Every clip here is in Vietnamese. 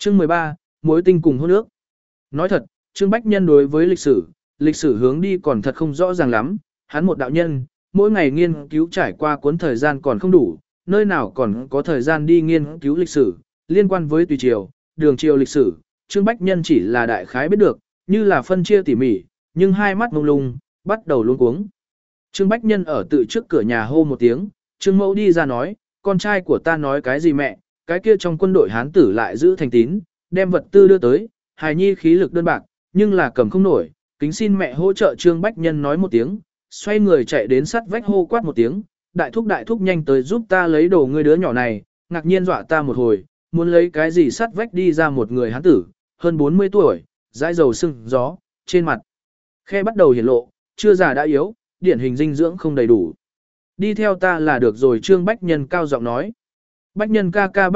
Chương 13, mối tình cùng hôn ước. Nói thật, Trương Bách Nhân đối với lịch sử hướng đi còn thật không rõ ràng lắm, hắn một đạo nhân, mỗi ngày nghiên cứu trải qua cuốn thời gian còn không đủ, nơi nào còn có thời gian đi nghiên cứu lịch sử, liên quan với tùy triều, đường triều lịch sử, Trương Bách Nhân chỉ là đại khái biết được, như là phân chia tỉ mỉ, nhưng hai mắt mông lung, bắt đầu luống cuống. Trương Bách Nhân ở tự trước cửa nhà hô một tiếng, Trương Mẫu đi ra nói, con trai của ta nói cái gì mẹ, cái kia trong quân đội hán tử lại giữ thành tín, đem vật tư đưa tới, hài nhi khí lực đơn bạc, nhưng là cầm không nổi, kính xin mẹ hỗ trợ. Trương Bách Nhân nói một tiếng, xoay người chạy đến sắt vách hô quát một tiếng, đại thúc nhanh tới giúp ta lấy đồ ngươi đứa nhỏ này, ngạc nhiên dọa ta một hồi, muốn lấy cái gì sắt vách đi ra một người hán tử, hơn 40 tuổi, dãi dầu sưng gió, trên mặt khe bắt đầu hiển lộ, chưa già đã yếu, điển hình dinh dưỡng không đầy đủ. Đi theo ta là được rồi. Trương Bách Nhân cao giọng nói. Bách Nhân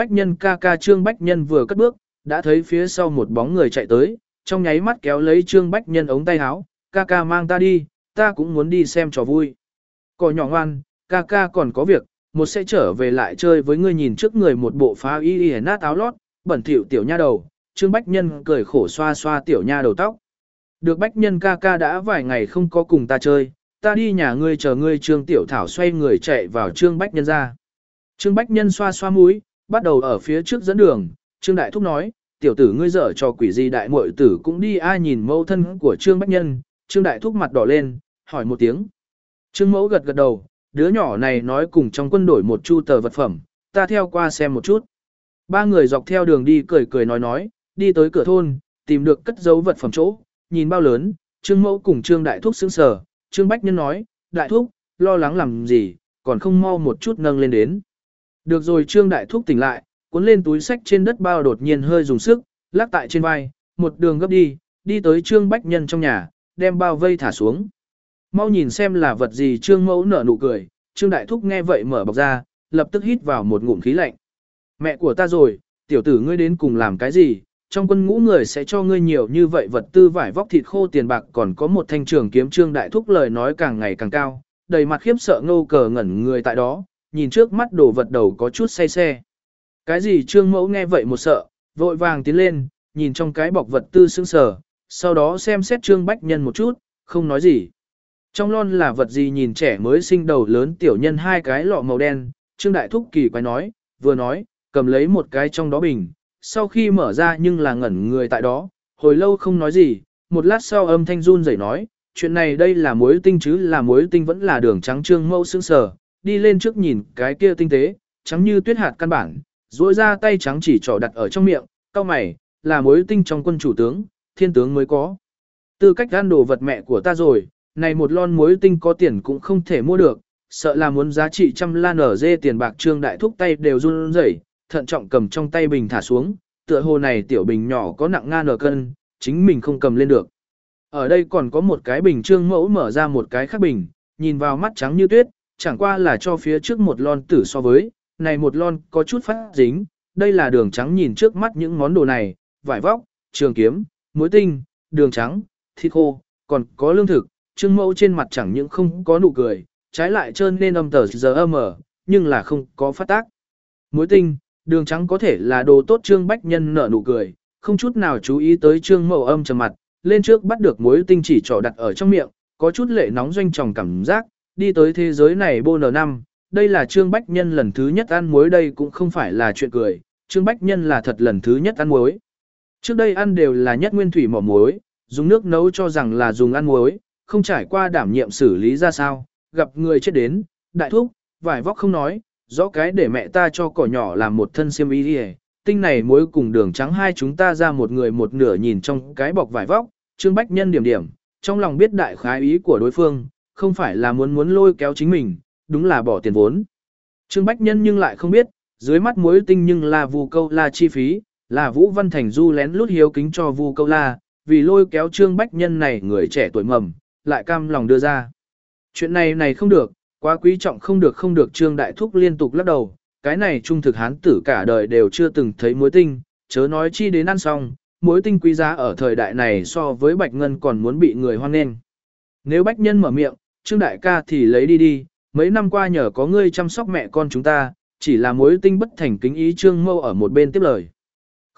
ca ca. Trương Bách Nhân vừa cất bước, đã thấy phía sau một bóng người chạy tới, trong nháy mắt kéo lấy Trương Bách Nhân ống tay áo, ca ca mang ta đi, ta cũng muốn đi xem trò vui. Cỏ nhỏ ngoan, ca ca còn có việc, một sẽ trở về lại chơi với ngươi. Nhìn trước người một bộ phá y nát áo lót, bẩn thỉu tiểu nha đầu, Trương Bách Nhân cười khổ xoa xoa tiểu nha đầu tóc. Được Bách Nhân ca ca đã vài ngày không có cùng ta chơi, ta đi nhà ngươi chờ ngươi. Trương Tiểu Thảo xoay người chạy vào Trương Bách Nhân ra. Trương Bách Nhân xoa xoa mũi, bắt đầu ở phía trước dẫn đường. Trương Đại Thúc nói, tiểu tử ngươi dở trò quỷ gì, đại muội tử cũng đi. Ai nhìn mẫu thân của Trương Bách Nhân, Trương Đại Thúc mặt đỏ lên, hỏi một tiếng. Trương Mẫu gật gật đầu, đứa nhỏ này nói cùng trong quân đổi một chu tờ vật phẩm, ta theo qua xem một chút. Ba người dọc theo đường đi cười cười nói, đi tới cửa thôn, tìm được cất giấu vật phẩm chỗ, nhìn bao lớn. Trương Mẫu cùng Trương Đại Thúc sững sờ. Trương Bách Nhân nói, Đại Thúc, lo lắng làm gì, còn không mau một chút nâng lên đến. Được rồi. Trương Đại Thúc tỉnh lại, cuốn lên túi sách trên đất bao đột nhiên hơi dùng sức, lắc tại trên vai, một đường gấp đi tới Trương Bách Nhân trong nhà, đem bao vây thả xuống. Mau nhìn xem là vật gì. Trương Mẫu nở nụ cười. Trương Đại Thúc nghe vậy mở bọc ra, lập tức hít vào một ngụm khí lạnh. Mẹ của ta rồi, tiểu tử ngươi đến cùng làm cái gì? Trong quân ngũ người sẽ cho ngươi nhiều như vậy vật tư, vải vóc, thịt khô, tiền bạc, còn có một thanh trường kiếm. Trương Đại Thúc lời nói càng ngày càng cao, đầy mặt khiếp sợ ngâu cờ ngẩn người tại đó, nhìn trước mắt đồ vật đầu có chút say xe. Cái gì? Trương Mẫu nghe vậy một sợ, vội vàng tiến lên, nhìn trong cái bọc vật tư sững sờ, sau đó xem xét Trương Bách Nhân một chút, không nói gì. Trong lon là vật gì? Nhìn trẻ mới sinh đầu lớn tiểu nhân hai cái lọ màu đen. Trương Đại Thúc kỳ quái nói, vừa nói, cầm lấy một cái trong đó bình, sau khi mở ra nhưng là ngẩn người tại đó, hồi lâu không nói gì. Một lát sau âm thanh run rẩy nói, chuyện này đây là muối tinh chứ? Là muối tinh vẫn là đường trắng? Trương Mẫu sững sờ, đi lên trước nhìn cái kia tinh tế, trắng như tuyết hạt căn bản, duỗi ra tay trắng chỉ trỏ đặt ở trong miệng, cau mày, là muối tinh trong quân chủ tướng, thiên tướng mới có tư cách ăn đồ vật. Mẹ của ta rồi, này một lon muối tinh có tiền cũng không thể mua được, sợ là muốn giá trị trăm lan ở dê tiền bạc. Trương Đại Thúc tay đều run rẩy, thận trọng cầm trong tay bình thả xuống, tựa hồ này tiểu bình nhỏ có nặng ngan ở cân, chính mình không cầm lên được. Ở đây còn có một cái bình. Trương Mẫu mở ra một cái khác bình, nhìn vào mắt trắng như tuyết, chẳng qua là cho phía trước một lon tử so với, này một lon có chút phát dính. Đây là đường trắng. Nhìn trước mắt những món đồ này, vải vóc, trường kiếm, muối tinh, đường trắng, thịt khô, còn có lương thực. Trương Mẫu trên mặt chẳng những không có nụ cười, trái lại trơn lên âm tờ giờ mở, nhưng là không có phát tác. Muối tinh, đường trắng có thể là đồ tốt. Trương Bách Nhân nở nụ cười, không chút nào chú ý tới Trương Mẫu âm trầm mặt, lên trước bắt được muối tinh chỉ trỏ đặt ở trong miệng, có chút lệ nóng doanh tròng cảm giác. Đi tới thế giới này bô n5, đây là Trương Bách Nhân lần thứ nhất ăn muối. Đây cũng không phải là chuyện cười, Trương Bách Nhân là thật lần thứ nhất ăn muối. Trước đây ăn đều là nhất nguyên thủy mỏ muối, dùng nước nấu cho rằng là dùng ăn muối, không trải qua đảm nhiệm xử lý ra sao, gặp người chết đến. Đại Thúc, vải vóc không nói, rõ cái để mẹ ta cho cỏ nhỏ làm một thân xiêm y đi. Tinh này muối cùng đường trắng hai chúng ta ra một người một nửa. Nhìn trong cái bọc vải vóc, Trương Bách Nhân điểm, trong lòng biết đại khái ý của đối phương, không phải là muốn lôi kéo chính mình, đúng là bỏ tiền vốn. Trương Bách Nhân nhưng lại không biết, dưới mắt muối tinh nhưng là Vu Câu La chi phí, là Vũ Văn Thành du lén lút hiếu kính cho Vu Câu La, vì lôi kéo Trương Bách Nhân này người trẻ tuổi mầm, lại cam lòng đưa ra. Chuyện này không được, quá quý trọng, không được. Trương Đại Thúc liên tục lắc đầu, cái này trung thực hán tử cả đời đều chưa từng thấy muối tinh, chớ nói chi đến ăn xong. Muối tinh quý giá ở thời đại này so với bạch ngân còn muốn bị người hoan nghênh. Nếu Bách Nhân mở miệng, Trương Đại ca thì lấy đi, mấy năm qua nhờ có ngươi chăm sóc mẹ con chúng ta, chỉ là muối tinh bất thành kính ý. Trương Mâu ở một bên tiếp lời.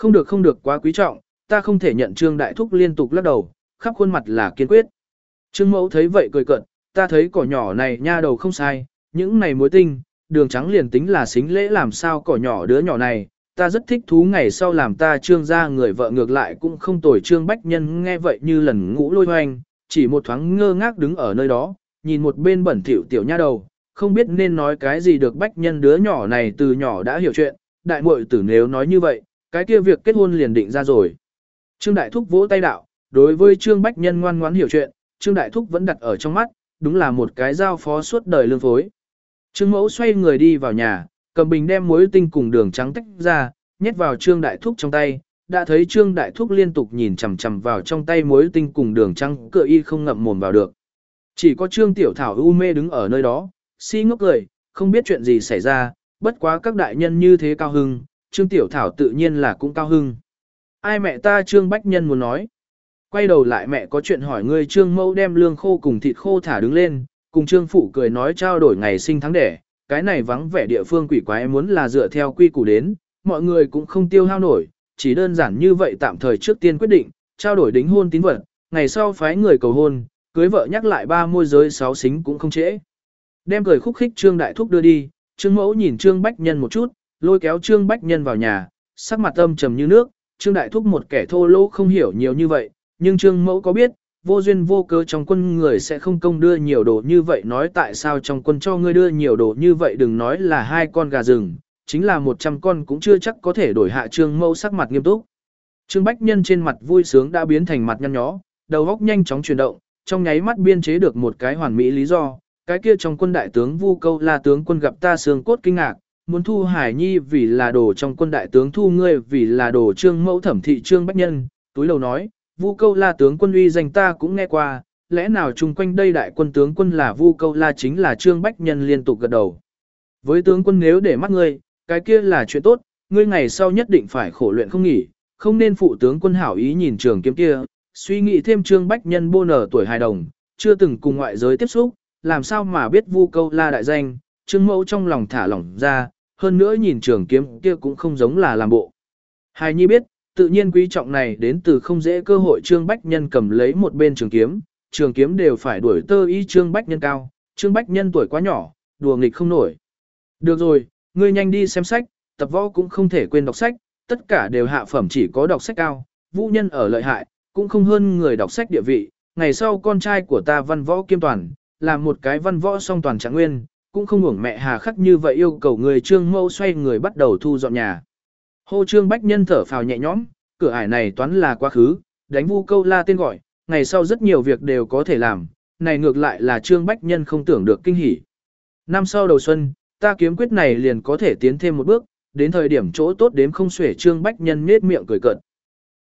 không được quá quý trọng, ta không thể nhận Trương Đại Thúc liên tục lắc đầu, khắp khuôn mặt là kiên quyết. Trương Mẫu thấy vậy cười cợt, ta thấy cỏ nhỏ này nha đầu không sai, những này muối tinh, đường trắng liền tính là xính lễ làm sao cỏ nhỏ đứa nhỏ này, ta rất thích thú ngày sau làm ta Trương gia người vợ ngược lại cũng không tồi. Trương Bách Nhân nghe vậy như lần ngũ lôi hoành, chỉ một thoáng ngơ ngác đứng ở nơi đó, nhìn một bên bẩn thỉu tiểu nha đầu, không biết nên nói cái gì được. Bách Nhân đứa nhỏ này từ nhỏ đã hiểu chuyện, đại muội tử nếu nói như vậy, cái kia việc kết hôn liền định ra rồi. Trương Đại Thúc vỗ tay đạo, đối với Trương Bách Nhân ngoan ngoãn hiểu chuyện, Trương Đại Thúc vẫn đặt ở trong mắt, đúng là một cái giao phó suốt đời lương phối. Trương Mẫu xoay người đi vào nhà, cầm bình đem muối tinh cùng đường trắng tách ra, nhét vào Trương Đại Thúc trong tay, đã thấy Trương Đại Thúc liên tục nhìn chằm chằm vào trong tay muối tinh cùng đường trắng, cựa y không ngậm mồm vào được. Chỉ có Trương Tiểu Thảo u mê đứng ở nơi đó, si ngốc cười, không biết chuyện gì xảy ra, bất quá các đại nhân như thế cao hưng, Trương Tiểu Thảo tự nhiên là cũng cao hưng. Ai mẹ ta? Trương Bách Nhân muốn nói. Quay đầu lại mẹ có chuyện hỏi ngươi. Trương Mẫu đem lương khô cùng thịt khô thả đứng lên, cùng Trương Phụ cười nói trao đổi ngày sinh tháng đẻ. Cái này vắng vẻ địa phương quỷ quái muốn là dựa theo quy củ đến, mọi người cũng không tiêu hao nổi, chỉ đơn giản như vậy tạm thời trước tiên quyết định, trao đổi đính hôn tín vật, ngày sau phái người cầu hôn, cưới vợ nhắc lại ba môi giới sáu xính cũng không trễ. Đem cười khúc khích Trương Đại Thúc đưa đi, Trương Mẫu nhìn Trương Bách Nhân một chút, lôi kéo Trương Bách Nhân vào nhà, sắc mặt âm trầm như nước. Trương Đại Thúc một kẻ thô lỗ không hiểu nhiều như vậy, nhưng Trương Mẫu có biết, vô duyên vô cớ trong quân người sẽ không công đưa nhiều đồ như vậy. Nói tại sao trong quân cho ngươi đưa nhiều đồ như vậy, đừng nói là 2 con gà rừng, chính là 100 con cũng chưa chắc có thể đổi hạ. Trương Mẫu sắc mặt nghiêm túc. Trương Bách Nhân trên mặt vui sướng đã biến thành mặt nhăn nhó, đầu óc nhanh chóng chuyển động, trong nháy mắt biên chế được một cái hoàn mỹ lý do. Cái kia trong quân đại tướng Vu Câu La tướng quân gặp ta xương cốt kinh ngạc, muốn thu Hải Nhi vì là đồ trong quân đại tướng thu ngươi vì là đồ. Trương Mẫu thẩm thị Trương Bách Nhân, túi lầu nói, Vu Câu La tướng quân uy danh ta cũng nghe qua, lẽ nào chung quanh đây đại quân tướng quân là Vu Câu La chính là? Trương Bách Nhân liên tục gật đầu. Với tướng quân nếu để mắt ngươi, cái kia là chuyện tốt, ngươi ngày sau nhất định phải khổ luyện không nghỉ, không nên phụ tướng quân hảo ý. nhìn trường kiếm kia, suy nghĩ thêm Trương Bách Nhân bô nở tuổi hài đồng, chưa từng cùng ngoại giới tiếp xúc, làm sao mà biết Vu Câu La đại danh. Trương Mẫu trong lòng thả lỏng ra, hơn nữa nhìn trường kiếm kia cũng không giống là làm bộ. Hài Nhi biết, tự nhiên quý trọng này đến từ không dễ cơ hội. Trương Bách Nhân cầm lấy một bên trường kiếm đều phải đuổi tơ y Trương Bách Nhân cao, Trương Bách Nhân tuổi quá nhỏ, đùa nghịch không nổi. Được rồi, ngươi nhanh đi xem sách, tập võ cũng không thể quên đọc sách, tất cả đều hạ phẩm, chỉ có đọc sách cao, vũ nhân ở lợi hại, cũng không hơn người đọc sách địa vị. Ngày sau con trai của ta văn võ kiêm toàn, làm một cái văn võ song toàn trạng nguyên, cũng không hưởng mẹ hà khắc như vậy yêu cầu người. Trương Mẫu xoay người bắt đầu thu dọn nhà. Hô Trương Bách Nhân thở phào nhẹ nhõm, cửa ải này toán là quá khứ, đánh Vu Câu La tên gọi, ngày sau rất nhiều việc đều có thể làm, này ngược lại là Trương Bách Nhân không tưởng được kinh hỉ. Năm sau đầu xuân, ta kiếm quyết này liền có thể tiến thêm một bước, đến thời điểm chỗ tốt đếm không xuể. Trương Bách Nhân nhếch miệng cười cợt.